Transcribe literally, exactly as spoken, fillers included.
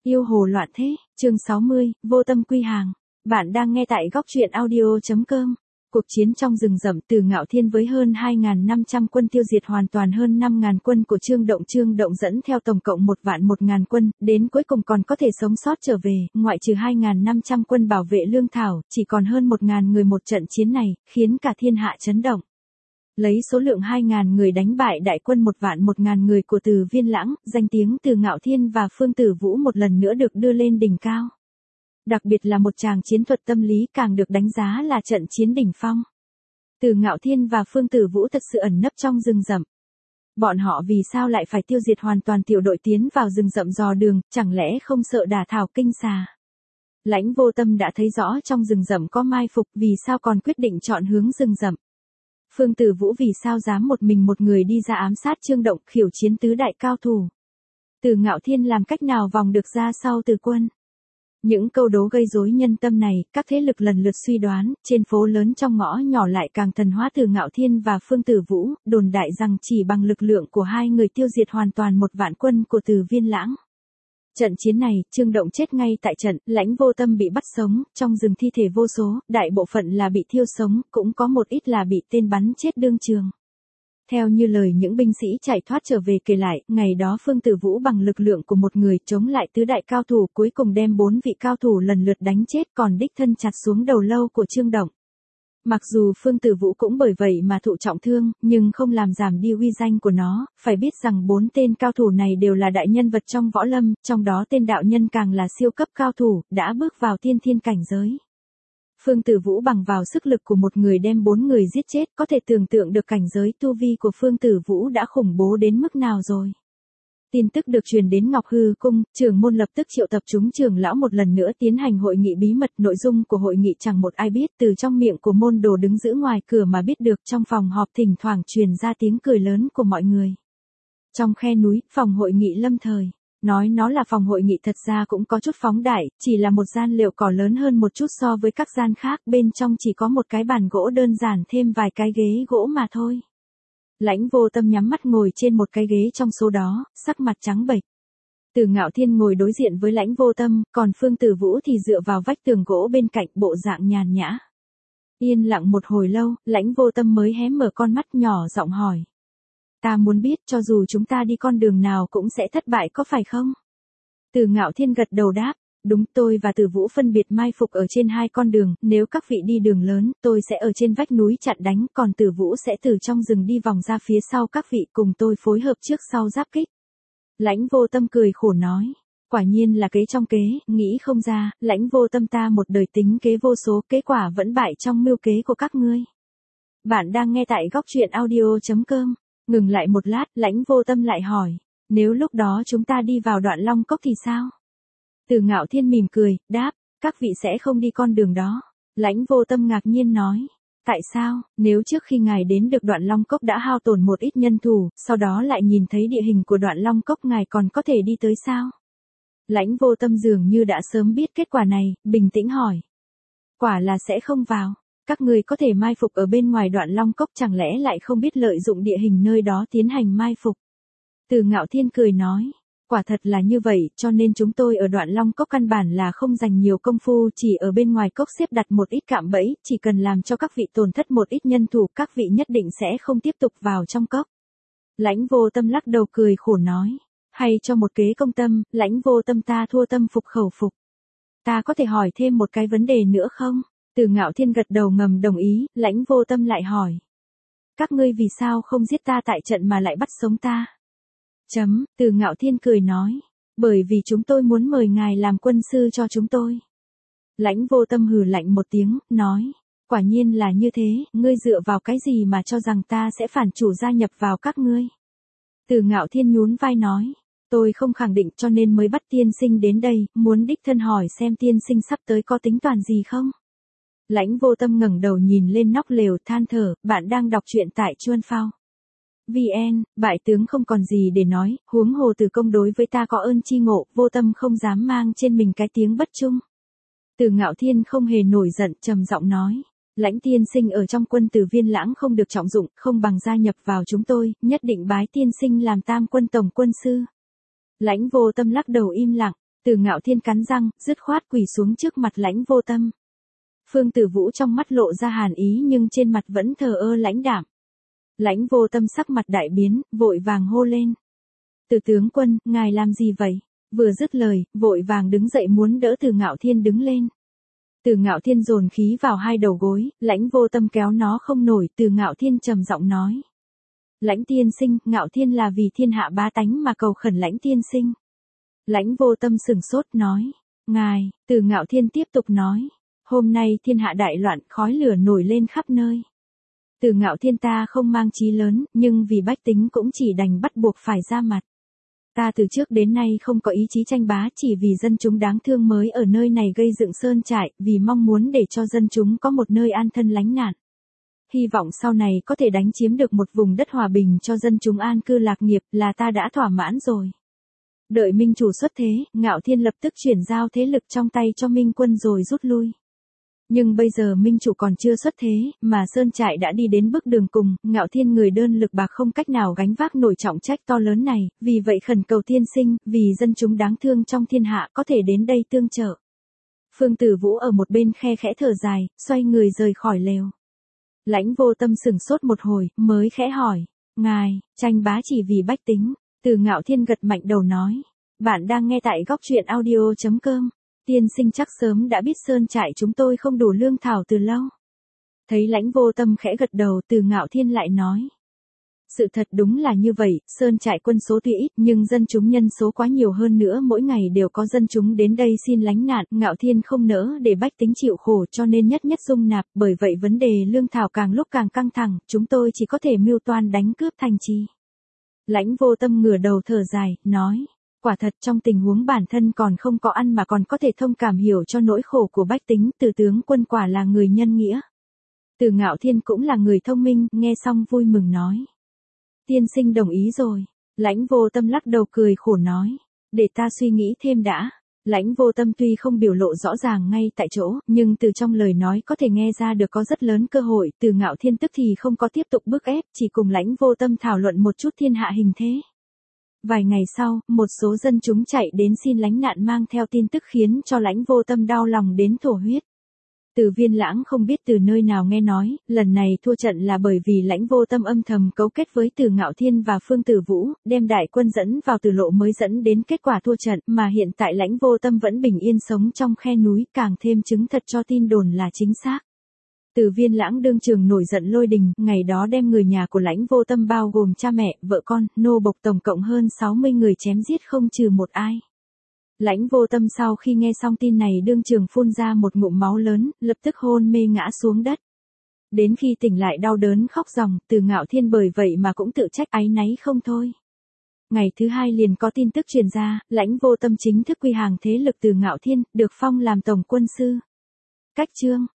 Yêu hồ loạn thế, chương sáu mươi, vô tâm quy hàng. Bạn đang nghe tại góc truyện audio.com. Cuộc chiến trong rừng rậm, Từ Ngạo Thiên với hơn hai nghìn năm trăm quân tiêu diệt hoàn toàn hơn năm nghìn quân của Trương Động. Trương Động dẫn theo tổng cộng một vạn một nghìn quân, đến cuối cùng còn có thể sống sót trở về, ngoại trừ hai nghìn năm trăm quân bảo vệ lương thảo, chỉ còn hơn một nghìn người. Một trận chiến này, khiến cả thiên hạ chấn động. Lấy số lượng hai nghìn người đánh bại đại quân một vạn một nghìn người của Từ Viên Lãng, danh tiếng Từ Ngạo Thiên và Phương Tử Vũ một lần nữa được đưa lên đỉnh cao. Đặc biệt là một tràng chiến thuật tâm lý càng được đánh giá là trận chiến đỉnh phong. Từ Ngạo Thiên và Phương Tử Vũ thật sự ẩn nấp trong rừng rậm. Bọn họ vì sao lại phải tiêu diệt hoàn toàn tiểu đội tiến vào rừng rậm dò đường, chẳng lẽ không sợ đả thảo kinh xà? Lãnh Vô Tâm đã thấy rõ trong rừng rậm có mai phục, vì sao còn quyết định chọn hướng rừng rậm? Phương Tử Vũ vì sao dám một mình một người đi ra ám sát Trương Động, khiêu chiến tứ đại cao thủ? Từ Ngạo Thiên làm cách nào vòng được ra sau Từ quân? Những câu đố gây rối nhân tâm này, các thế lực lần lượt suy đoán, trên phố lớn trong ngõ nhỏ lại càng thần hóa Từ Ngạo Thiên và Phương Tử Vũ, đồn đại rằng chỉ bằng lực lượng của hai người tiêu diệt hoàn toàn một vạn quân của Từ Viên Lãng. Trận chiến này, Trương Động chết ngay tại trận, Lãnh Vô Tâm bị bắt sống, trong rừng thi thể vô số, đại bộ phận là bị thiêu sống, cũng có một ít là bị tên bắn chết đương trường. Theo như lời những binh sĩ chạy thoát trở về kể lại, ngày đó Phương Tử Vũ bằng lực lượng của một người chống lại tứ đại cao thủ, cuối cùng đem bốn vị cao thủ lần lượt đánh chết, còn đích thân chặt xuống đầu lâu của Trương Động. Mặc dù Phương Tử Vũ cũng bởi vậy mà thụ trọng thương, nhưng không làm giảm đi uy danh của nó, phải biết rằng bốn tên cao thủ này đều là đại nhân vật trong võ lâm, trong đó tên đạo nhân càng là siêu cấp cao thủ, đã bước vào tiên thiên cảnh giới. Phương Tử Vũ bằng vào sức lực của một người đem bốn người giết chết, có thể tưởng tượng được cảnh giới tu vi của Phương Tử Vũ đã khủng bố đến mức nào rồi. Tin tức được truyền đến Ngọc Hư Cung, trưởng môn lập tức triệu tập chúng trưởng lão một lần nữa tiến hành hội nghị bí mật. Nội dung của hội nghị chẳng một ai biết, từ trong miệng của môn đồ đứng giữ ngoài cửa mà biết được. Trong phòng họp thỉnh thoảng truyền ra tiếng cười lớn của mọi người. Trong khe núi, phòng hội nghị lâm thời. Nói nó là phòng hội nghị thật ra cũng có chút phóng đại, chỉ là một gian liệu cỏ lớn hơn một chút so với các gian khác, bên trong chỉ có một cái bàn gỗ đơn giản thêm vài cái ghế gỗ mà thôi. Lãnh Vô Tâm nhắm mắt ngồi trên một cái ghế trong số đó, sắc mặt trắng bệch. Từ Ngạo Thiên ngồi đối diện với Lãnh Vô Tâm, còn Phương Tử Vũ thì dựa vào vách tường gỗ bên cạnh, bộ dạng nhàn nhã. Yên lặng một hồi lâu, Lãnh Vô Tâm mới hé mở con mắt nhỏ giọng hỏi. Ta muốn biết cho dù chúng ta đi con đường nào cũng sẽ thất bại có phải không? Từ Ngạo Thiên gật đầu đáp, đúng, tôi và Tử Vũ phân biệt mai phục ở trên hai con đường, nếu các vị đi đường lớn, tôi sẽ ở trên vách núi chặn đánh, còn Tử Vũ sẽ từ trong rừng đi vòng ra phía sau các vị, cùng tôi phối hợp trước sau giáp kích. Lãnh Vô Tâm cười khổ nói, quả nhiên là kế trong kế, nghĩ không ra, Lãnh Vô Tâm ta một đời tính kế vô số, kết quả vẫn bại trong mưu kế của các ngươi. Bạn đang nghe tại góc truyện audio.com. Ngừng lại một lát, Lãnh Vô Tâm lại hỏi, nếu lúc đó chúng ta đi vào Đoạn Long Cốc thì sao? Từ Ngạo Thiên mỉm cười, đáp, các vị sẽ không đi con đường đó. Lãnh Vô Tâm ngạc nhiên nói, tại sao, nếu trước khi ngài đến được Đoạn Long Cốc đã hao tổn một ít nhân thủ, sau đó lại nhìn thấy địa hình của Đoạn Long Cốc, ngài còn có thể đi tới sao? Lãnh Vô Tâm dường như đã sớm biết kết quả này, bình tĩnh hỏi. Quả là sẽ không vào. Các người có thể mai phục ở bên ngoài Đoạn Long Cốc, chẳng lẽ lại không biết lợi dụng địa hình nơi đó tiến hành mai phục? Từ Ngạo Thiên cười nói, quả thật là như vậy, cho nên chúng tôi ở Đoạn Long Cốc căn bản là không dành nhiều công phu, chỉ ở bên ngoài cốc xếp đặt một ít cạm bẫy, chỉ cần làm cho các vị tổn thất một ít nhân thủ, các vị nhất định sẽ không tiếp tục vào trong cốc. Lãnh Vô Tâm lắc đầu cười khổ nói, hay cho một kế công tâm, Lãnh Vô Tâm ta thua tâm phục khẩu phục. Ta có thể hỏi thêm một cái vấn đề nữa không? Từ Ngạo Thiên gật đầu ngầm đồng ý, Lãnh Vô Tâm lại hỏi. Các ngươi vì sao không giết ta tại trận mà lại bắt sống ta? Chấm, Từ Ngạo Thiên cười nói. Bởi vì chúng tôi muốn mời ngài làm quân sư cho chúng tôi. Lãnh Vô Tâm hừ lạnh một tiếng, nói. Quả nhiên là như thế, ngươi dựa vào cái gì mà cho rằng ta sẽ phản chủ gia nhập vào các ngươi? Từ Ngạo Thiên nhún vai nói. Tôi không khẳng định cho nên mới bắt tiên sinh đến đây, muốn đích thân hỏi xem tiên sinh sắp tới có tính toán gì không? Lãnh Vô Tâm ngẩng đầu nhìn lên nóc lều than thở, bạn đang đọc truyện tại Chuan Phao. vê en, bại tướng không còn gì để nói, huống hồ Từ công đối với ta có ơn chi ngộ, Vô Tâm không dám mang trên mình cái tiếng bất trung. Từ Ngạo Thiên không hề nổi giận, trầm giọng nói, Lãnh tiên sinh ở trong quân Từ Viên Lãng không được trọng dụng, không bằng gia nhập vào chúng tôi, nhất định bái tiên sinh làm tam quân tổng quân sư. Lãnh Vô Tâm lắc đầu im lặng. Từ Ngạo Thiên cắn răng, dứt khoát quỳ xuống trước mặt Lãnh Vô Tâm. Phương Tử Vũ trong mắt lộ ra hàn ý nhưng trên mặt vẫn thờ ơ lãnh đạm. Lãnh Vô Tâm sắc mặt đại biến, vội vàng hô lên. Từ tướng quân, ngài làm gì vậy? Vừa dứt lời, vội vàng đứng dậy muốn đỡ Từ Ngạo Thiên đứng lên. Từ Ngạo Thiên dồn khí vào hai đầu gối, Lãnh Vô Tâm kéo nó không nổi, Từ Ngạo Thiên trầm giọng nói. Lãnh tiên sinh, Ngạo Thiên là vì thiên hạ bá tánh mà cầu khẩn Lãnh tiên sinh. Lãnh Vô Tâm sừng sốt nói. Ngài, Từ Ngạo Thiên tiếp tục nói. Hôm nay thiên hạ đại loạn, khói lửa nổi lên khắp nơi. Từ Ngạo Thiên ta không mang chí lớn, nhưng vì bách tính cũng chỉ đành bắt buộc phải ra mặt. Ta từ trước đến nay không có ý chí tranh bá, chỉ vì dân chúng đáng thương mới ở nơi này gây dựng sơn trại, vì mong muốn để cho dân chúng có một nơi an thân lánh nạn. Hy vọng sau này có thể đánh chiếm được một vùng đất hòa bình cho dân chúng an cư lạc nghiệp là ta đã thỏa mãn rồi. Đợi Minh chủ xuất thế, Ngạo Thiên lập tức chuyển giao thế lực trong tay cho Minh quân rồi rút lui. Nhưng bây giờ Minh chủ còn chưa xuất thế, mà sơn trại đã đi đến bước đường cùng, Ngạo Thiên người đơn lực bạc không cách nào gánh vác nổi trọng trách to lớn này, vì vậy khẩn cầu tiên sinh, vì dân chúng đáng thương trong thiên hạ có thể đến đây tương trợ. Phương Tử Vũ ở một bên khe khẽ thở dài, xoay người rời khỏi lều. Lãnh Vô Tâm sừng sốt một hồi, mới khẽ hỏi, ngài, tranh bá chỉ vì bách tính. Từ Ngạo Thiên gật mạnh đầu nói, bạn đang nghe tại góc truyện audio chấm com. Tiên sinh chắc sớm đã biết sơn trại chúng tôi không đủ lương thảo từ lâu. Thấy Lãnh Vô Tâm khẽ gật đầu, Từ Ngạo Thiên lại nói. Sự thật đúng là như vậy, sơn trại quân số tuy ít nhưng dân chúng nhân số quá nhiều hơn nữa, mỗi ngày đều có dân chúng đến đây xin lánh nạn. Ngạo Thiên không nỡ để bách tính chịu khổ cho nên nhất nhất dung nạp, bởi vậy vấn đề lương thảo càng lúc càng căng thẳng, chúng tôi chỉ có thể mưu toan đánh cướp thành trì. Lãnh Vô Tâm ngửa đầu thở dài, nói. Quả thật trong tình huống bản thân còn không có ăn mà còn có thể thông cảm hiểu cho nỗi khổ của bách tính, Từ tướng quân quả là người nhân nghĩa. Từ Ngạo Thiên cũng là người thông minh, nghe xong vui mừng nói. Tiên sinh đồng ý rồi. Lãnh Vô Tâm lắc đầu cười khổ nói. Để ta suy nghĩ thêm đã. Lãnh Vô Tâm tuy không biểu lộ rõ ràng ngay tại chỗ, nhưng từ trong lời nói có thể nghe ra được có rất lớn cơ hội. Từ Ngạo Thiên tức thì không có tiếp tục bức ép, chỉ cùng Lãnh Vô Tâm thảo luận một chút thiên hạ hình thế. Vài ngày sau, một số dân chúng chạy đến xin lánh nạn mang theo tin tức khiến cho Lãnh Vô Tâm đau lòng đến thổ huyết. Từ Viên Lãng không biết từ nơi nào nghe nói, lần này thua trận là bởi vì Lãnh Vô Tâm âm thầm cấu kết với Từ Ngạo Thiên và Phương Tử Vũ, đem đại quân dẫn vào Từ lộ mới dẫn đến kết quả thua trận, mà hiện tại Lãnh Vô Tâm vẫn bình yên sống trong khe núi, càng thêm chứng thật cho tin đồn là chính xác. Từ Viên Lãng đương trường nổi giận lôi đình, ngày đó đem người nhà của Lãnh Vô Tâm bao gồm cha mẹ, vợ con, nô bộc tổng cộng hơn sáu mươi người chém giết không trừ một ai. Lãnh Vô Tâm sau khi nghe xong tin này đương trường phun ra một ngụm máu lớn, lập tức hôn mê ngã xuống đất. Đến khi tỉnh lại đau đớn khóc ròng, Từ Ngạo Thiên bởi vậy mà cũng tự trách áy náy không thôi. Ngày thứ hai liền có tin tức truyền ra, Lãnh Vô Tâm chính thức quy hàng thế lực Từ Ngạo Thiên, được phong làm tổng quân sư. Cách chương